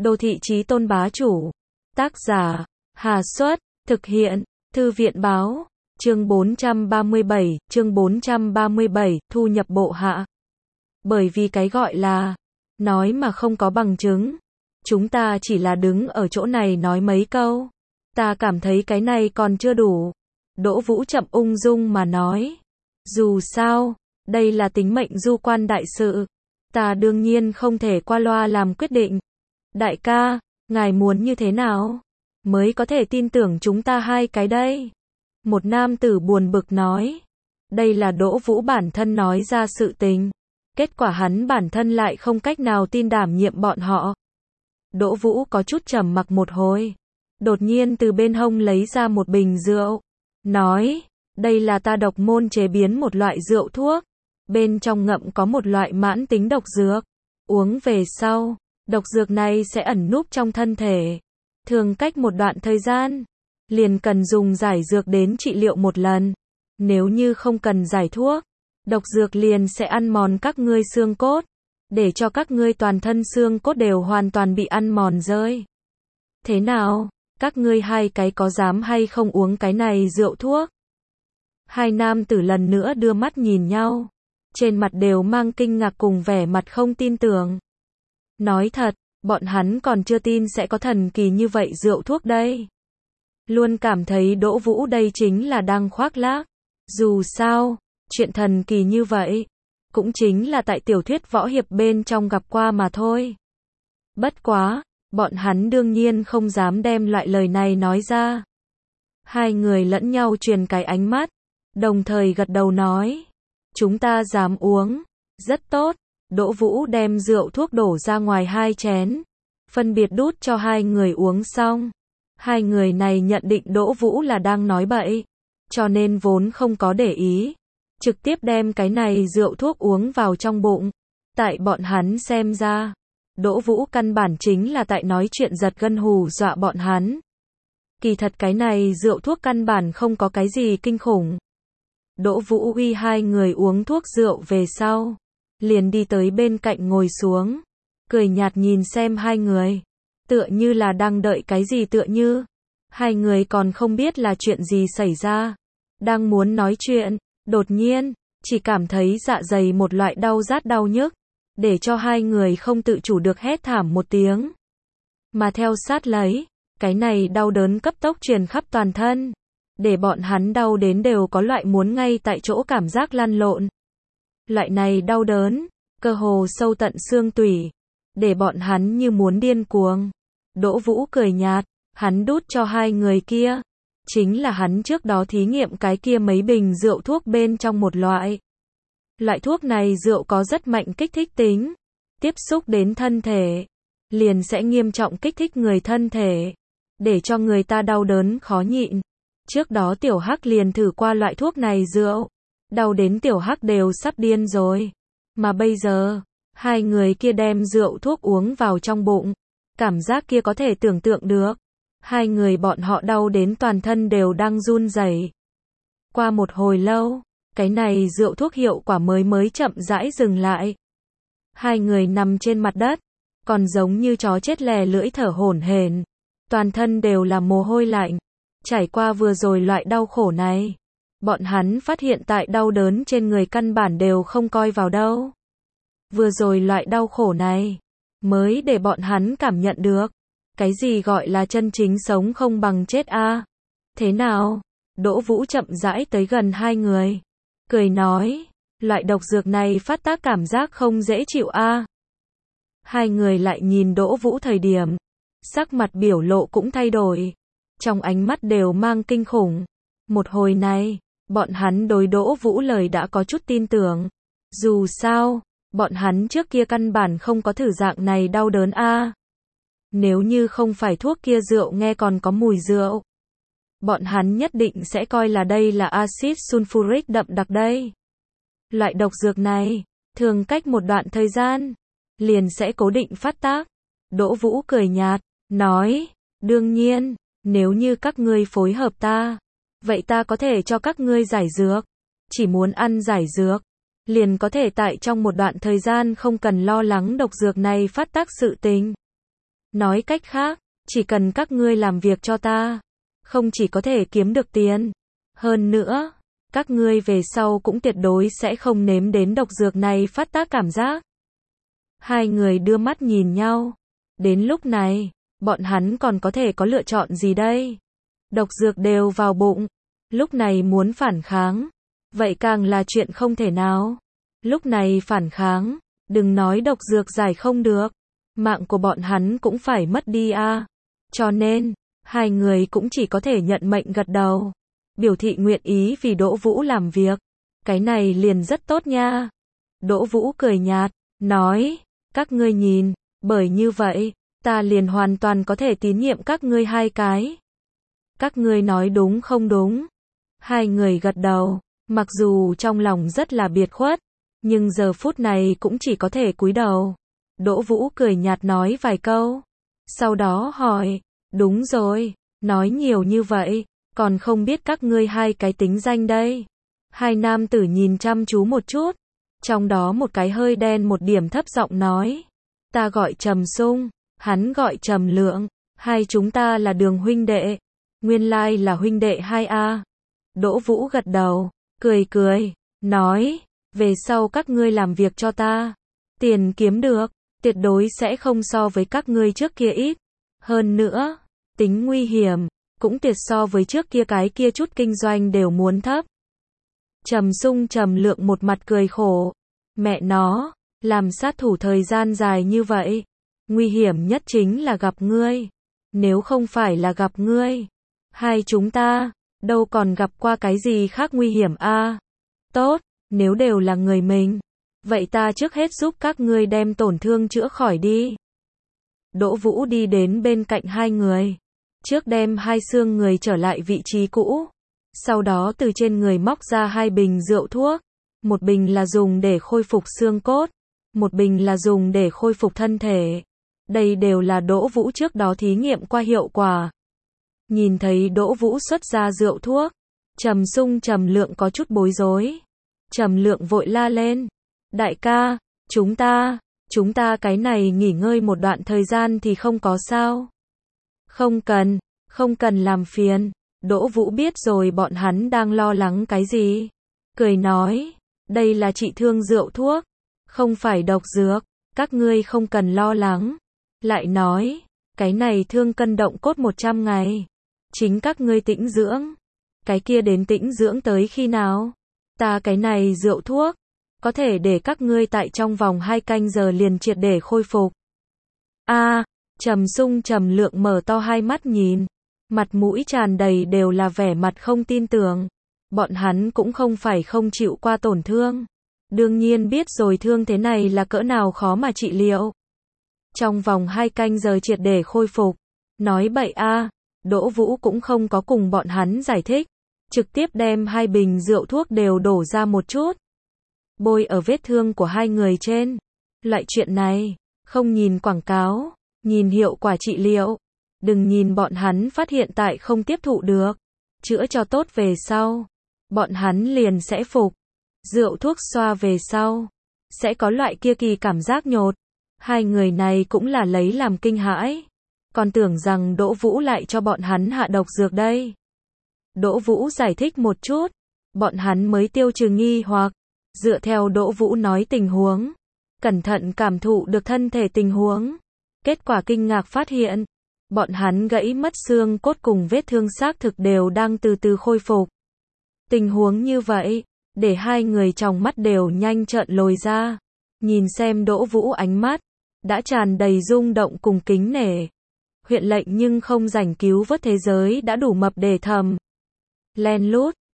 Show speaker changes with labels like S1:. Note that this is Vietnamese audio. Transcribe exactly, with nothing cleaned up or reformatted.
S1: Đô thị chí tôn bá chủ. Tác giả, Hà Xuất, thực hiện, Thư viện báo, chương bốn trăm ba mươi bảy, chương bốn trăm ba mươi bảy, thu nhập bộ hạ. Bởi vì cái gọi là, nói mà không có bằng chứng. Chúng ta chỉ là đứng ở chỗ này nói mấy câu. Ta cảm thấy cái này còn chưa đủ. Đỗ Vũ chậm ung dung mà nói. Dù sao, đây là tính mệnh du quan đại sự. Ta đương nhiên không thể qua loa làm quyết định. Đại ca, ngài muốn như thế nào? Mới có thể tin tưởng chúng ta hai cái đây. Một nam tử buồn bực nói. Đây là Đỗ Vũ bản thân nói ra sự tình. Kết quả hắn bản thân lại không cách nào tin đảm nhiệm bọn họ. Đỗ Vũ có chút trầm mặc một hồi. Đột nhiên từ bên hông lấy ra một bình rượu. Nói, đây là ta độc môn chế biến một loại rượu thuốc. Bên trong ngậm có một loại mãn tính độc dược. Uống về sau, độc dược này sẽ ẩn núp trong thân thể. Thường cách một đoạn thời gian, liền cần dùng giải dược đến trị liệu một lần. Nếu như không cần giải thuốc, độc dược liền sẽ ăn mòn các ngươi xương cốt, để cho các ngươi toàn thân xương cốt đều hoàn toàn bị ăn mòn rơi. Thế nào, các ngươi hai cái có dám hay không uống cái này rượu thuốc? Hai nam tử lần nữa đưa mắt nhìn nhau, trên mặt đều mang kinh ngạc cùng vẻ mặt không tin tưởng. Nói thật, bọn hắn còn chưa tin sẽ có thần kỳ như vậy rượu thuốc đây. Luôn cảm thấy Đỗ Vũ đây chính là đang khoác lác. Dù sao, chuyện thần kỳ như vậy, cũng chính là tại tiểu thuyết võ hiệp bên trong gặp qua mà thôi. Bất quá, bọn hắn đương nhiên không dám đem loại lời này nói ra. Hai người lẫn nhau truyền cái ánh mắt, đồng thời gật đầu nói. Chúng ta dám uống. Rất tốt. Đỗ Vũ đem rượu thuốc đổ ra ngoài hai chén, phân biệt đút cho hai người uống xong. Hai người này nhận định Đỗ Vũ là đang nói bậy, cho nên vốn không có để ý, trực tiếp đem cái này rượu thuốc uống vào trong bụng. Tại bọn hắn xem ra, Đỗ Vũ căn bản chính là tại nói chuyện giật gân hù dọa bọn hắn. Kỳ thật cái này rượu thuốc căn bản không có cái gì kinh khủng. Đỗ Vũ uy hai người uống thuốc rượu về sau, liền đi tới bên cạnh ngồi xuống, cười nhạt nhìn xem hai người, tựa như là đang đợi cái gì tựa như. Hai người còn không biết là chuyện gì xảy ra, đang muốn nói chuyện, đột nhiên, chỉ cảm thấy dạ dày một loại đau rát đau nhức, để cho hai người không tự chủ được hét thảm một tiếng. Mà theo sát lấy, cái này đau đớn cấp tốc truyền khắp toàn thân, để bọn hắn đau đến đều có loại muốn ngay tại chỗ cảm giác lăn lộn. Loại này đau đớn, cơ hồ sâu tận xương tủy, để bọn hắn như muốn điên cuồng. Đỗ Vũ cười nhạt, hắn đút cho hai người kia, chính là hắn trước đó thí nghiệm cái kia mấy bình rượu thuốc bên trong một loại. Loại thuốc này rượu có rất mạnh kích thích tính, tiếp xúc đến thân thể, liền sẽ nghiêm trọng kích thích người thân thể, để cho người ta đau đớn khó nhịn. Trước đó Tiểu Hắc liền thử qua loại thuốc này rượu, đau đến Tiểu Hắc đều sắp điên rồi. Mà bây giờ, hai người kia đem rượu thuốc uống vào trong bụng, cảm giác kia có thể tưởng tượng được. Hai người bọn họ đau đến toàn thân đều đang run rẩy. Qua một hồi lâu, cái này rượu thuốc hiệu quả mới mới chậm rãi dừng lại. Hai người nằm trên mặt đất, còn giống như chó chết lè lưỡi thở hổn hển, toàn thân đều là mồ hôi lạnh. Trải qua vừa rồi loại đau khổ này, bọn hắn phát hiện tại đau đớn trên người căn bản đều không coi vào đâu. Vừa rồi loại đau khổ này, mới để bọn hắn cảm nhận được, cái gì gọi là chân chính sống không bằng chết a. À? Thế nào? Đỗ Vũ chậm rãi tới gần hai người, cười nói, loại độc dược này phát tác cảm giác không dễ chịu a. À? Hai người lại nhìn Đỗ Vũ thời điểm, sắc mặt biểu lộ cũng thay đổi, trong ánh mắt đều mang kinh khủng. Một hồi này, bọn hắn đối Đỗ Vũ lời đã có chút tin tưởng. Dù sao, bọn hắn trước kia căn bản không có thử dạng này đau đớn a. À? Nếu như không phải thuốc kia rượu nghe còn có mùi rượu, bọn hắn nhất định sẽ coi là đây là axit sulfuric đậm đặc đây. Loại độc dược này, thường cách một đoạn thời gian, liền sẽ cố định phát tác. Đỗ Vũ cười nhạt, nói, đương nhiên, nếu như các ngươi phối hợp ta, vậy ta có thể cho các ngươi giải dược. Chỉ muốn ăn giải dược, liền có thể tại trong một đoạn thời gian không cần lo lắng độc dược này phát tác sự tình. Nói cách khác, chỉ cần các ngươi làm việc cho ta, không chỉ có thể kiếm được tiền, hơn nữa, các ngươi về sau cũng tuyệt đối sẽ không nếm đến độc dược này phát tác cảm giác. Hai người đưa mắt nhìn nhau. Đến lúc này, bọn hắn còn có thể có lựa chọn gì đây? Độc dược đều vào bụng, lúc này muốn phản kháng, vậy càng là chuyện không thể nào. Lúc này phản kháng, đừng nói độc dược giải không được, mạng của bọn hắn cũng phải mất đi a. Cho nên, hai người cũng chỉ có thể nhận mệnh gật đầu, biểu thị nguyện ý vì Đỗ Vũ làm việc. Cái này liền rất tốt nha. Đỗ Vũ cười nhạt, nói, các ngươi nhìn, bởi như vậy, ta liền hoàn toàn có thể tín nhiệm các ngươi hai cái. Các ngươi nói đúng không đúng? Hai người gật đầu, mặc dù trong lòng rất là biệt khuất, nhưng giờ phút này cũng chỉ có thể cúi đầu. Đỗ Vũ cười nhạt nói vài câu, sau đó hỏi, đúng rồi, nói nhiều như vậy, còn không biết các ngươi hai cái tính danh đây. Hai nam tử nhìn chăm chú một chút, trong đó một cái hơi đen một điểm thấp giọng nói, ta gọi Trầm Sung, hắn gọi Trầm Lượng, hai chúng ta là Đường huynh đệ, nguyên lai là huynh đệ hai a. Đỗ Vũ gật đầu, cười cười, nói, về sau các ngươi làm việc cho ta, tiền kiếm được, tuyệt đối sẽ không so với các ngươi trước kia ít, hơn nữa, tính nguy hiểm, cũng tuyệt so với trước kia cái kia chút kinh doanh đều muốn thấp. Trầm Sung Trầm Lượng một mặt cười khổ, mẹ nó, làm sát thủ thời gian dài như vậy, nguy hiểm nhất chính là gặp ngươi, nếu không phải là gặp ngươi, hai chúng ta, đâu còn gặp qua cái gì khác nguy hiểm a. Tốt, nếu đều là người mình, vậy ta trước hết giúp các ngươi đem tổn thương chữa khỏi đi. Đỗ Vũ đi đến bên cạnh hai người, trước đem hai xương người trở lại vị trí cũ, sau đó từ trên người móc ra hai bình rượu thuốc, một bình là dùng để khôi phục xương cốt, một bình là dùng để khôi phục thân thể. Đây đều là Đỗ Vũ trước đó thí nghiệm qua hiệu quả. Nhìn thấy Đỗ Vũ xuất ra rượu thuốc, Trầm Sung Trầm Lượng có chút bối rối. Trầm Lượng vội la lên, đại ca, chúng ta, chúng ta cái này nghỉ ngơi một đoạn thời gian thì không có sao. Không cần, không cần làm phiền. Đỗ Vũ biết rồi bọn hắn đang lo lắng cái gì. Cười nói, đây là trị thương rượu thuốc, không phải độc dược, các ngươi không cần lo lắng. Lại nói, cái này thương cân động cốt một trăm ngày, chính các ngươi tĩnh dưỡng. Cái kia đến tĩnh dưỡng tới khi nào? Ta cái này rượu thuốc, có thể để các ngươi tại trong vòng hai canh giờ liền triệt để khôi phục. A, Trầm Sung Trầm Lượng mở to hai mắt nhìn, mặt mũi tràn đầy đều là vẻ mặt không tin tưởng. Bọn hắn cũng không phải không chịu qua tổn thương, đương nhiên biết rồi thương thế này là cỡ nào khó mà trị liệu. Trong vòng hai canh giờ triệt để khôi phục, nói bậy a. Đỗ Vũ cũng không có cùng bọn hắn giải thích, trực tiếp đem hai bình rượu thuốc đều đổ ra một chút, bôi ở vết thương của hai người trên. Loại chuyện này, không nhìn quảng cáo, nhìn hiệu quả trị liệu. Đừng nhìn bọn hắn phát hiện tại không tiếp thụ được, chữa cho tốt về sau, bọn hắn liền sẽ phục. Rượu thuốc xoa về sau, sẽ có loại kia kỳ cảm giác nhột. Hai người này cũng là lấy làm kinh hãi, còn tưởng rằng Đỗ Vũ lại cho bọn hắn hạ độc dược đây. Đỗ Vũ giải thích một chút, bọn hắn mới tiêu trừ nghi hoặc, dựa theo Đỗ Vũ nói tình huống, cẩn thận cảm thụ được thân thể tình huống. Kết quả kinh ngạc phát hiện, bọn hắn gãy mất xương cốt cùng vết thương xác thực đều đang từ từ khôi phục. Tình huống như vậy, để hai người trong mắt đều nhanh trợn lồi ra, nhìn xem Đỗ Vũ ánh mắt, đã tràn đầy rung động cùng kính nể. Huyện lệnh nhưng không rảnh cứu vớt thế giới đã đủ mập để thầm. Len lút,